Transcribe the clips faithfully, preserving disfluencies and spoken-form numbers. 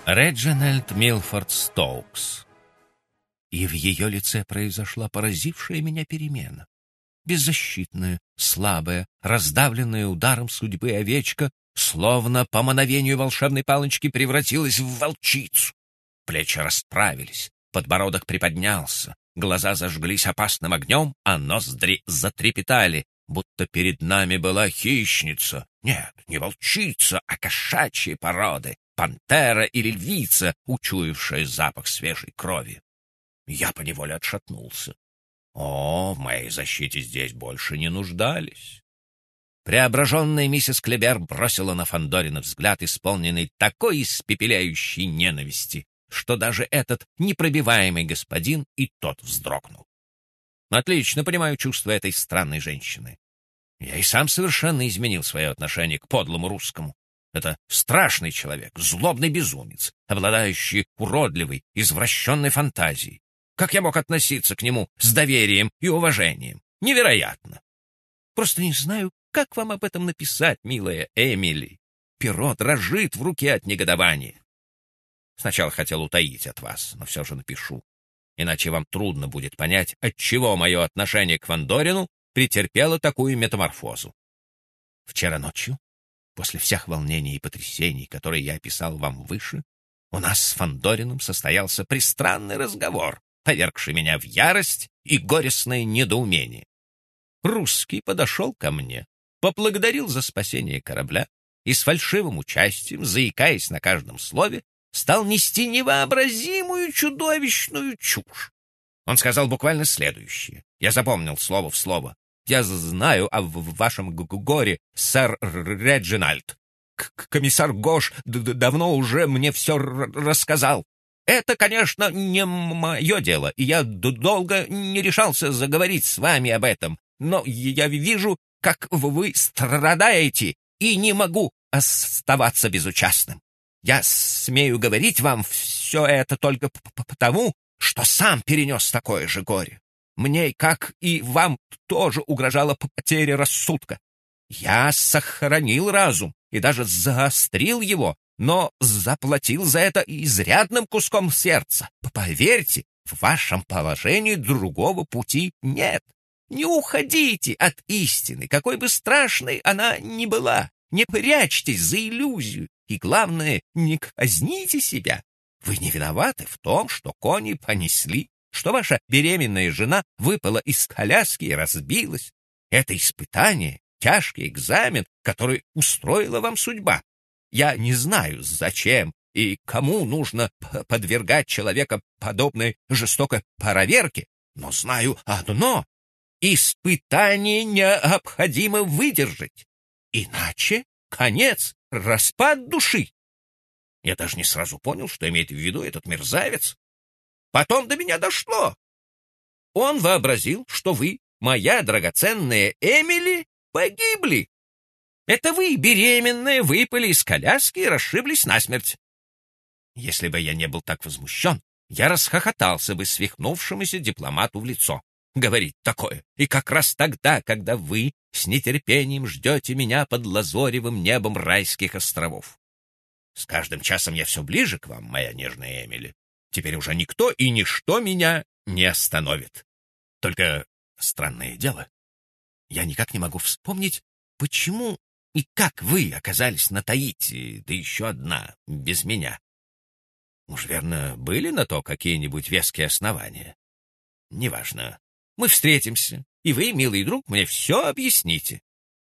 Реджинальд Милфорд Стоукс. И в ее лице произошла поразившая меня перемена. Беззащитная, слабая, раздавленная ударом судьбы овечка, словно по мановению волшебной палочки, превратилась в волчицу. Плечи расправились, подбородок приподнялся, глаза зажглись опасным огнем, а ноздри затрепетали, будто перед нами была хищница. Нет, не волчица, а кошачьей породы, пантера или львица, учуявшая запах свежей крови. Я поневоле отшатнулся. О, в моей защите здесь больше не нуждались. Преображенная миссис Клебер бросила на Фандорина взгляд, исполненный такой испепеляющей ненависти, что даже этот непробиваемый господин и тот вздрогнул. Отлично понимаю чувства этой странной женщины. Я и сам совершенно изменил свое отношение к подлому русскому. Это страшный человек, злобный безумец, обладающий уродливой, извращенной фантазией. Как я мог относиться к нему с доверием и уважением? Невероятно! Просто не знаю, как вам об этом написать, милая Эмили. Перо дрожит в руке от негодования. Сначала хотел утаить от вас, но все же напишу. Иначе вам трудно будет понять, отчего мое отношение к Фандорину претерпело такую метаморфозу. Вчера ночью, после всех волнений и потрясений, которые я описал вам выше, у нас с Фандориным состоялся пристранный разговор, повергший меня в ярость и горестное недоумение. Русский подошел ко мне, поблагодарил за спасение корабля и с фальшивым участием, заикаясь на каждом слове, стал нести невообразимую чудовищную чушь. Он сказал буквально следующее. Я запомнил слово в слово. «Я знаю о вашем горе, сэр Реджинальд. Комиссар Гош давно уже мне все рассказал. Это, конечно, не мое дело, и я долго не решался заговорить с вами об этом, но я вижу, как вы страдаете, и не могу оставаться безучастным. Я смею говорить вам все это только потому, что сам перенес такое же горе. Мне, как и вам, тоже угрожала потеря рассудка. Я сохранил разум и даже заострил его, но заплатил за это изрядным куском сердца. Поверьте, в вашем положении другого пути нет. Не уходите от истины, какой бы страшной она ни была. Не прячьтесь за иллюзию. И, главное, не казните себя. Вы не виноваты в том, что кони понесли, что ваша беременная жена выпала из коляски и разбилась. Это испытание, тяжкий экзамен, который устроила вам судьба. Я не знаю, зачем и кому нужно подвергать человека подобной жестокой проверке, но знаю одно — испытание необходимо выдержать. Иначе конец, распад души. Я даже не сразу понял, что имеет в виду этот мерзавец. Потом до меня дошло. Он вообразил, что вы, моя драгоценная Эмили, погибли. Это вы, беременная, выпали из коляски и расшиблись насмерть. Если бы я не был так возмущен, я расхохотался бы свихнувшемуся дипломату в лицо. Говорить такое, и как раз тогда, когда вы с нетерпением ждете меня под лазоревым небом райских островов. С каждым часом я все ближе к вам, моя нежная Эмили. Теперь уже никто и ничто меня не остановит. Только странное дело, я никак не могу вспомнить, почему и как вы оказались на Таити, да еще одна, без меня. Уж верно, были на то какие-нибудь веские основания? Неважно. Мы встретимся, и вы, милый друг, мне все объясните.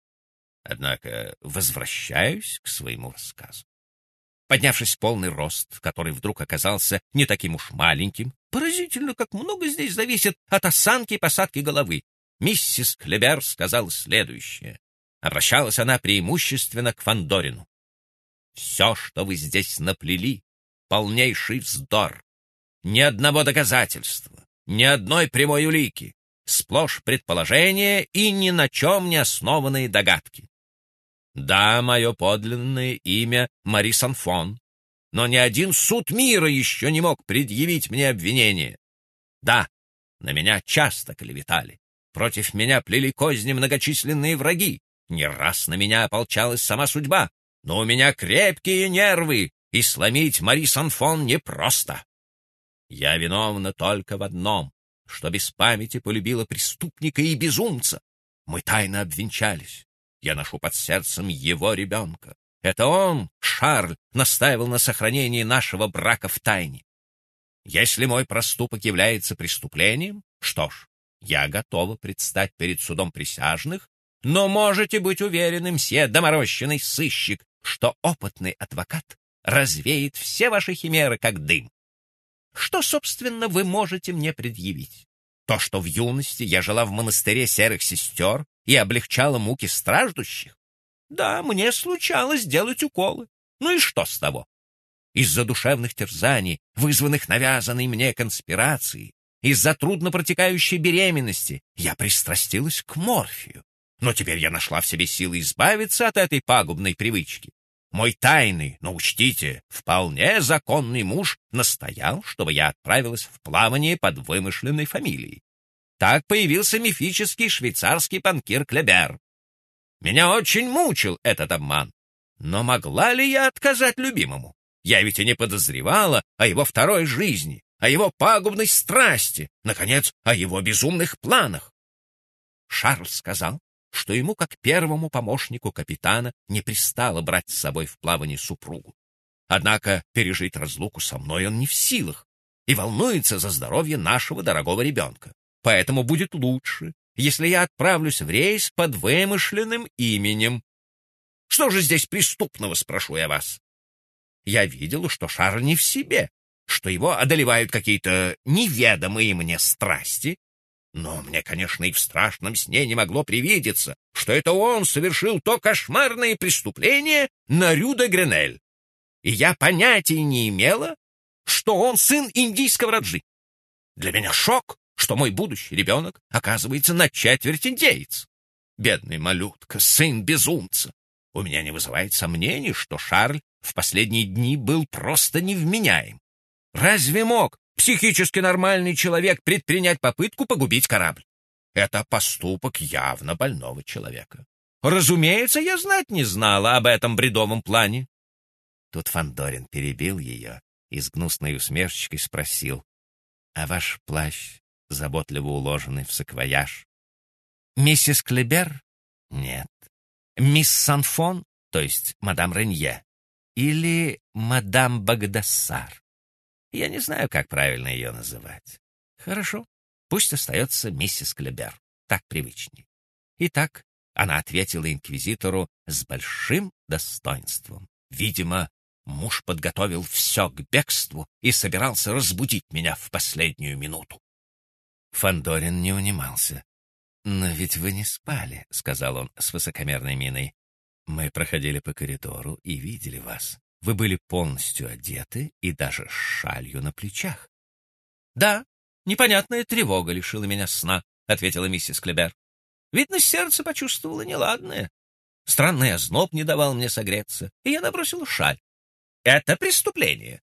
Однако возвращаюсь к своему рассказу. Поднявшись в полный рост, который вдруг оказался не таким уж маленьким, поразительно, как много здесь зависит от осанки и посадки головы, миссис Клебер сказала следующее. Обращалась она преимущественно к Фандорину. «Все, что вы здесь наплели, полнейший вздор. Ни одного доказательства, ни одной прямой улики. Сплошь предположения и ни на чем не основанные догадки. Да, мое подлинное имя Мари Санфон, но ни один суд мира еще не мог предъявить мне обвинение. Да, на меня часто клеветали, против меня плели козни многочисленные враги, не раз на меня ополчалась сама судьба, но у меня крепкие нервы, и сломить Мари Санфон непросто. Я виновна только в одном, что без памяти полюбила преступника и безумца. Мы тайно обвенчались. Я ношу под сердцем его ребенка. Это он, Шарль, настаивал на сохранении нашего брака в тайне. Если мой проступок является преступлением, что ж, я готова предстать перед судом присяжных, но можете быть уверены, мсье доморощенный сыщик, что опытный адвокат развеет все ваши химеры, как дым. Что, собственно, вы можете мне предъявить? То, что в юности я жила в монастыре серых сестер и облегчала муки страждущих? Да, мне случалось делать уколы. Ну и что с того? Из-за душевных терзаний, вызванных навязанной мне конспирацией, из-за трудно протекающей беременности, я пристрастилась к морфию. Но теперь я нашла в себе силы избавиться от этой пагубной привычки. Мой тайный, но учтите, вполне законный муж настоял, чтобы я отправилась в плавание под вымышленной фамилией. Так появился мифический швейцарский банкир Клебер. Меня очень мучил этот обман. Но могла ли я отказать любимому? Я ведь и не подозревала о его второй жизни, о его пагубной страсти, наконец, о его безумных планах. Шарль сказал, что ему, как первому помощнику капитана, не пристало брать с собой в плавание супругу. Однако пережить разлуку со мной он не в силах и волнуется за здоровье нашего дорогого ребенка. Поэтому будет лучше, если я отправлюсь в рейс под вымышленным именем. Что же здесь преступного, спрошу я вас? Я видела, что Шарль не в себе, что его одолевают какие-то неведомые мне страсти. Но мне, конечно, и в страшном сне не могло привидеться, что это он совершил то кошмарное преступление на Рю-де-Гренель. И я понятия не имела, что он сын индийского раджи. Для меня шок, что мой будущий ребенок оказывается на четверть индеец. Бедный малютка, сын безумца. У меня не вызывает сомнений, что Шарль в последние дни был просто невменяем. Разве мог психически нормальный человек предпринять попытку погубить корабль? Это поступок явно больного человека. Разумеется, я знать не знала об этом бредовом плане. Тут Фандорин перебил ее и с гнусной усмешечкой спросил: «А ваш плащ, заботливо уложенный в саквояж?» «Миссис Клебер?» «Нет». «Мисс Санфон, то есть мадам Ренье, или мадам Багдассар? Я не знаю, как правильно ее называть. Хорошо, пусть остается миссис Клебер, так привычней». Итак, она ответила инквизитору с большим достоинством. Видимо, муж подготовил все к бегству и собирался разбудить меня в последнюю минуту. Фандорин не унимался. «Но ведь вы не спали», — сказал он с высокомерной миной. «Мы проходили по коридору и видели вас. Вы были полностью одеты и даже с шалью на плечах». «Да, непонятная тревога лишила меня сна», — ответила миссис Клебер. «Видно, сердце почувствовало неладное. Странный озноб не давал мне согреться, и я набросила шаль. Это преступление».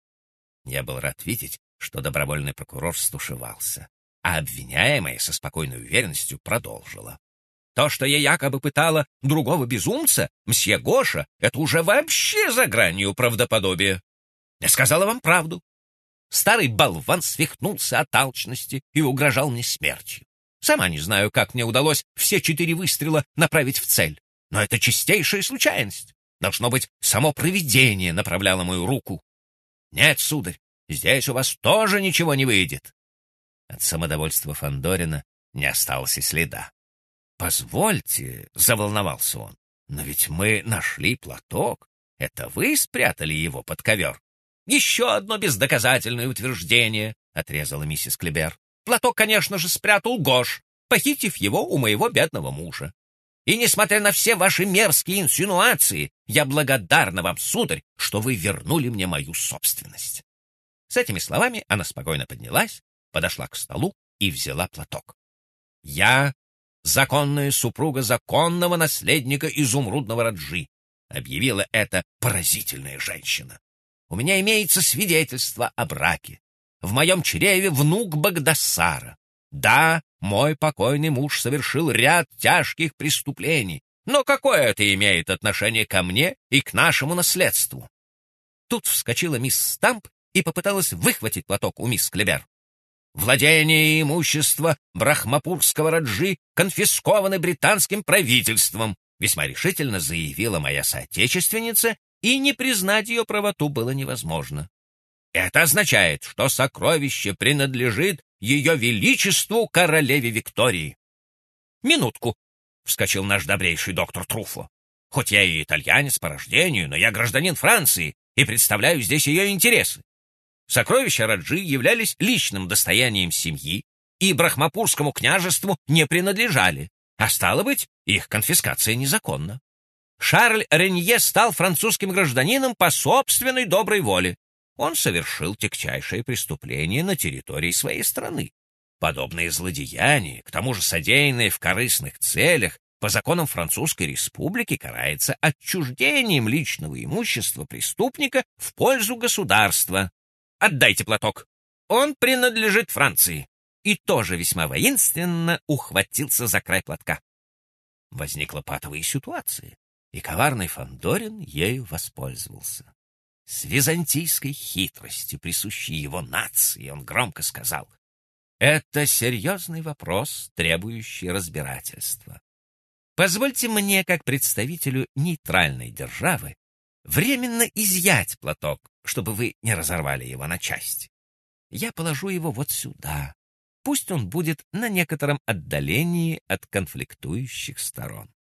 Я был рад видеть, что добровольный прокурор стушевался, а обвиняемая со спокойной уверенностью продолжила. «То, что я якобы пытала другого безумца, мсье Гоша, это уже вообще за гранью правдоподобия. Я сказала вам правду. Старый болван свихнулся от алчности и угрожал мне смертью. Сама не знаю, как мне удалось все четыре выстрела направить в цель, но это чистейшая случайность. Должно быть, само провидение направляло мою руку. Нет, сударь, здесь у вас тоже ничего не выйдет». От самодовольства Фандорина не осталось и следа. «Позвольте», — заволновался он, — «но ведь мы нашли платок. Это вы спрятали его под ковер?» «Еще одно бездоказательное утверждение», — отрезала миссис Клебер. «Платок, конечно же, спрятал Гош, похитив его у моего бедного мужа. И, несмотря на все ваши мерзкие инсинуации, я благодарна вам, сударь, что вы вернули мне мою собственность». С этими словами она спокойно поднялась, подошла к столу и взяла платок. «Я законная супруга законного наследника изумрудного Раджи», объявила эта поразительная женщина. «У меня имеется свидетельство о браке. В моем чреве внук Багдассара. Да, мой покойный муж совершил ряд тяжких преступлений, но какое это имеет отношение ко мне и к нашему наследству?» Тут вскочила мисс Стамп и попыталась выхватить платок у мисс Клебер. «Владение и имущество брахмапурского раджи конфискованы британским правительством», весьма решительно заявила моя соотечественница, и не признать ее правоту было невозможно. «Это означает, что сокровище принадлежит ее величеству королеве Виктории». «Минутку», — вскочил наш добрейший доктор Труффо. «Хоть я и итальянец по рождению, но я гражданин Франции и представляю здесь ее интересы. Сокровища Раджи являлись личным достоянием семьи и брахмапурскому княжеству не принадлежали, а стало быть, их конфискация незаконна. Шарль Ренье стал французским гражданином по собственной доброй воле. Он совершил тягчайшее преступление на территории своей страны. Подобные злодеяния, к тому же содеянные в корыстных целях, по законам Французской Республики карается отчуждением личного имущества преступника в пользу государства. Отдайте платок. Он принадлежит Франции». И тоже весьма воинственно ухватился за край платка. Возникла патовая ситуация, и коварный Фандорин ею воспользовался. С византийской хитростью, присущей его нации, он громко сказал: «Это серьезный вопрос, требующий разбирательства. Позвольте мне, как представителю нейтральной державы, временно изъять платок, чтобы вы не разорвали его на части. Я положу его вот сюда. Пусть он будет на некотором отдалении от конфликтующих сторон».